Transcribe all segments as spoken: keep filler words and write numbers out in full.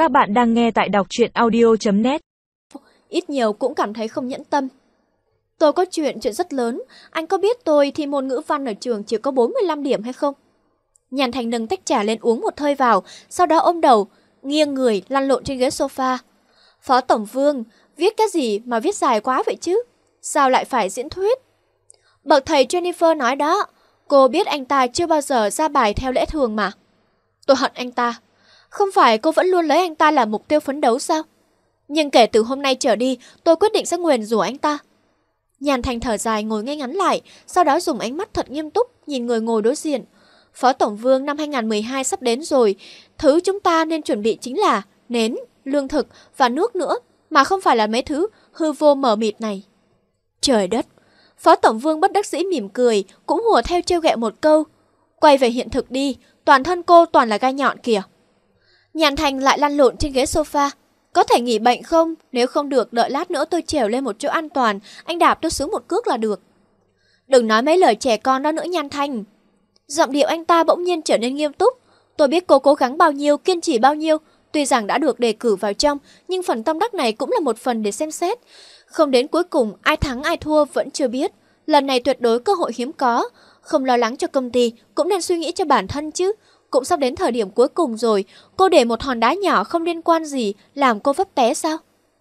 Các bạn đang nghe tại đọc truyện audio chấm net. Ít nhiều cũng cảm thấy không nhẫn tâm. Tôi có chuyện, chuyện rất lớn. Anh có biết tôi thi môn ngữ văn ở trường chỉ có bốn mươi lăm điểm hay không? Nhàn Thành nâng tách trà lên uống một hơi vào, sau đó ôm đầu, nghiêng người, lăn lộn trên ghế sofa. Phó Tổng Vương, viết cái gì mà viết dài quá vậy chứ? Sao lại phải diễn thuyết? Bậc thầy Jennifer nói đó, cô biết anh ta chưa bao giờ ra bài theo lẽ thường mà. Tôi hận anh ta. Không phải cô vẫn luôn lấy anh ta là mục tiêu phấn đấu sao? Nhưng kể từ hôm nay trở đi, tôi quyết định sẽ nguyền rủa anh ta. Nhàn Thành thở dài ngồi ngay ngắn lại, sau đó dùng ánh mắt thật nghiêm túc nhìn người ngồi đối diện. Phó Tổng Vương, năm hai không một hai sắp đến rồi. Thứ chúng ta nên chuẩn bị chính là nến, lương thực và nước nữa, mà không phải là mấy thứ hư vô mờ mịt này. Trời đất! Phó Tổng Vương bất đắc dĩ mỉm cười, cũng hùa theo trêu ghẹo một câu. Quay về hiện thực đi, toàn thân cô toàn là gai nhọn kìa. Nhàn Thành lại lăn lộn trên ghế sofa. Có thể nghỉ bệnh không? Nếu không được, đợi lát nữa tôi trèo lên một chỗ an toàn, anh đạp tôi xuống một cước là được. Đừng nói mấy lời trẻ con đó nữa Nhàn Thành. Giọng điệu anh ta bỗng nhiên trở nên nghiêm túc. Tôi biết cô cố gắng bao nhiêu, kiên trì bao nhiêu. Tuy rằng đã được đề cử vào trong, nhưng phần tâm đắc này cũng là một phần để xem xét. Không đến cuối cùng, ai thắng ai thua vẫn chưa biết. Lần này tuyệt đối cơ hội hiếm có. Không lo lắng cho công ty, cũng nên suy nghĩ cho bản thân chứ. Cũng sắp đến thời điểm cuối cùng rồi, cô để một hòn đá nhỏ không liên quan gì làm cô vấp té sao?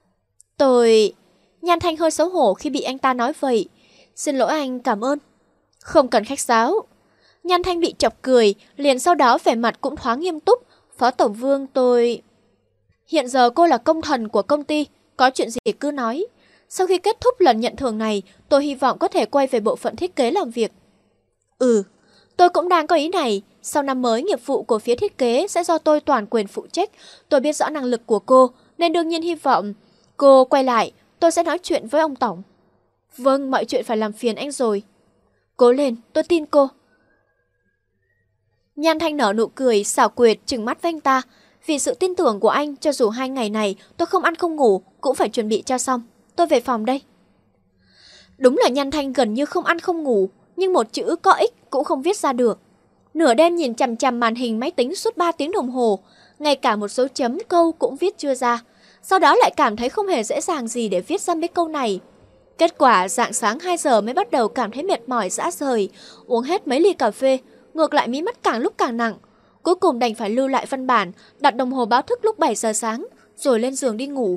Tôi... Nhan Thanh hơi xấu hổ khi bị anh ta nói vậy. Xin lỗi anh, cảm ơn. Không cần khách sáo. Nhan Thanh bị chọc cười, liền sau đó vẻ mặt cũng thoáng nghiêm túc. Phó Tổng Vương, tôi... Hiện giờ cô là công thần của công ty, có chuyện gì cứ nói. Sau khi kết thúc lần nhận thưởng này, tôi hy vọng có thể quay về bộ phận thiết kế làm việc. Ừ, tôi cũng đang có ý này. Sau năm mới, nghiệp vụ của phía thiết kế sẽ do tôi toàn quyền phụ trách. Tôi biết rõ năng lực của cô, nên đương nhiên hy vọng cô quay lại, tôi sẽ nói chuyện với ông Tổng. Vâng, mọi chuyện phải làm phiền anh rồi. Cố lên, tôi tin cô. Nhan Thanh nở nụ cười, xảo quyệt, trừng mắt với anh ta. Vì sự tin tưởng của anh, cho dù hai ngày này tôi không ăn không ngủ, cũng phải chuẩn bị cho xong. Tôi về phòng đây. Đúng là Nhan Thanh gần như không ăn không ngủ, nhưng một chữ có ích cũng không viết ra được. Nửa đêm nhìn chằm chằm màn hình máy tính suốt ba tiếng đồng hồ, ngay cả một số chấm câu cũng viết chưa ra. Sau đó lại cảm thấy không hề dễ dàng gì để viết ra mấy câu này. Kết quả rạng sáng hai giờ mới bắt đầu cảm thấy mệt mỏi rã rời, uống hết mấy ly cà phê, ngược lại mí mắt càng lúc càng nặng. Cuối cùng đành phải lưu lại văn bản, đặt đồng hồ báo thức lúc bảy giờ sáng, rồi lên giường đi ngủ.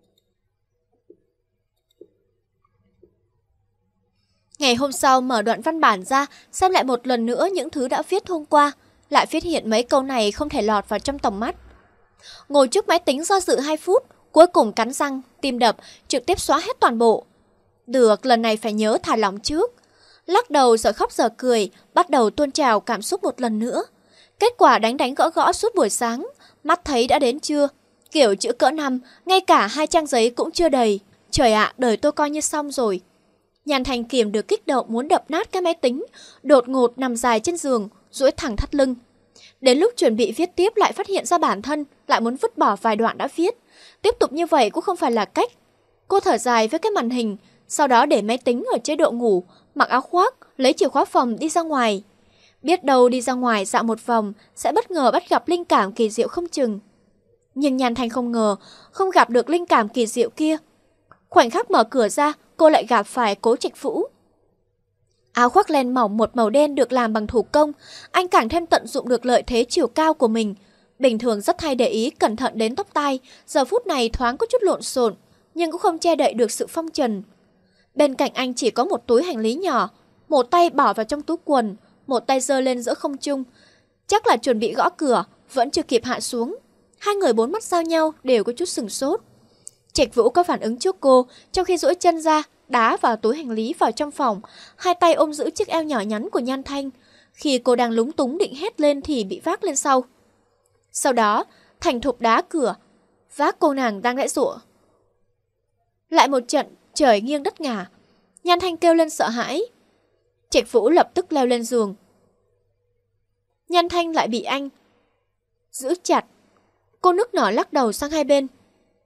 Ngày hôm sau mở đoạn văn bản ra, xem lại một lần nữa những thứ đã viết hôm qua, lại phát hiện mấy câu này không thể lọt vào trong tầm mắt. Ngồi trước máy tính do dự hai phút, cuối cùng cắn răng, tim đập, trực tiếp xóa hết toàn bộ. Được, lần này phải nhớ thả lỏng trước. Lắc đầu giờ khóc giờ cười, bắt đầu tuôn trào cảm xúc một lần nữa. Kết quả đánh đánh gõ gõ suốt buổi sáng, mắt thấy đã đến trưa. Kiểu chữ cỡ năm, ngay cả hai trang giấy cũng chưa đầy. Trời ạ, đời tôi coi như xong rồi. Nhàn Thành kiềm được kích động muốn đập nát cái máy tính, đột ngột nằm dài trên giường, duỗi thẳng thắt lưng. Đến lúc chuẩn bị viết tiếp lại phát hiện ra bản thân lại muốn vứt bỏ vài đoạn đã viết. Tiếp tục như vậy cũng không phải là cách. Cô thở dài với cái màn hình, sau đó để máy tính ở chế độ ngủ, mặc áo khoác, lấy chìa khóa phòng đi ra ngoài. Biết đâu đi ra ngoài dạo một vòng sẽ bất ngờ bắt gặp linh cảm kỳ diệu không chừng. Nhưng Nhàn Thành không ngờ, không gặp được linh cảm kỳ diệu kia. Khoảnh khắc mở cửa ra, cô lại gặp phải Cố Trạch Vũ. Áo khoác len mỏng một màu đen được làm bằng thủ công, anh càng thêm tận dụng được lợi thế chiều cao của mình. Bình thường rất hay để ý cẩn thận đến tóc tai, giờ phút này thoáng có chút lộn xộn, nhưng cũng không che đậy được sự phong trần. Bên cạnh anh chỉ có một túi hành lý nhỏ, một tay bỏ vào trong túi quần, một tay giơ lên giữa không trung. Chắc là chuẩn bị gõ cửa, vẫn chưa kịp hạ xuống. Hai người bốn mắt giao nhau đều có chút sửng sốt. Trạch Vũ có phản ứng trước cô, trong khi duỗi chân ra, đá vào túi hành lý vào trong phòng, hai tay ôm giữ chiếc eo nhỏ nhắn của Nhan Thanh. Khi cô đang lúng túng định hét lên thì bị vác lên sau. Sau đó, thành thục đá cửa, vác cô nàng đang dãy giụa. Lại một trận, trời nghiêng đất ngả. Nhan Thanh kêu lên sợ hãi. Trạch Vũ lập tức leo lên giường. Nhan Thanh lại bị anh giữ chặt. Cô nức nở lắc đầu sang hai bên.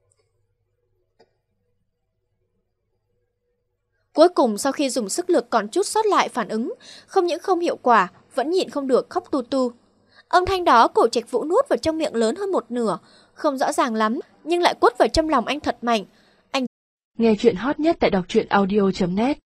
Cuối cùng sau khi dùng sức lực còn chút sót lại phản ứng, không những không hiệu quả, vẫn nhịn không được khóc tu tu. Âm thanh đó Cổ Trạch Vũ nuốt vào trong miệng lớn hơn một nửa, không rõ ràng lắm, nhưng lại quất vào trong lòng anh thật mạnh. Anh nghe chuyện hot nhất tại đọc truyện audio chấm net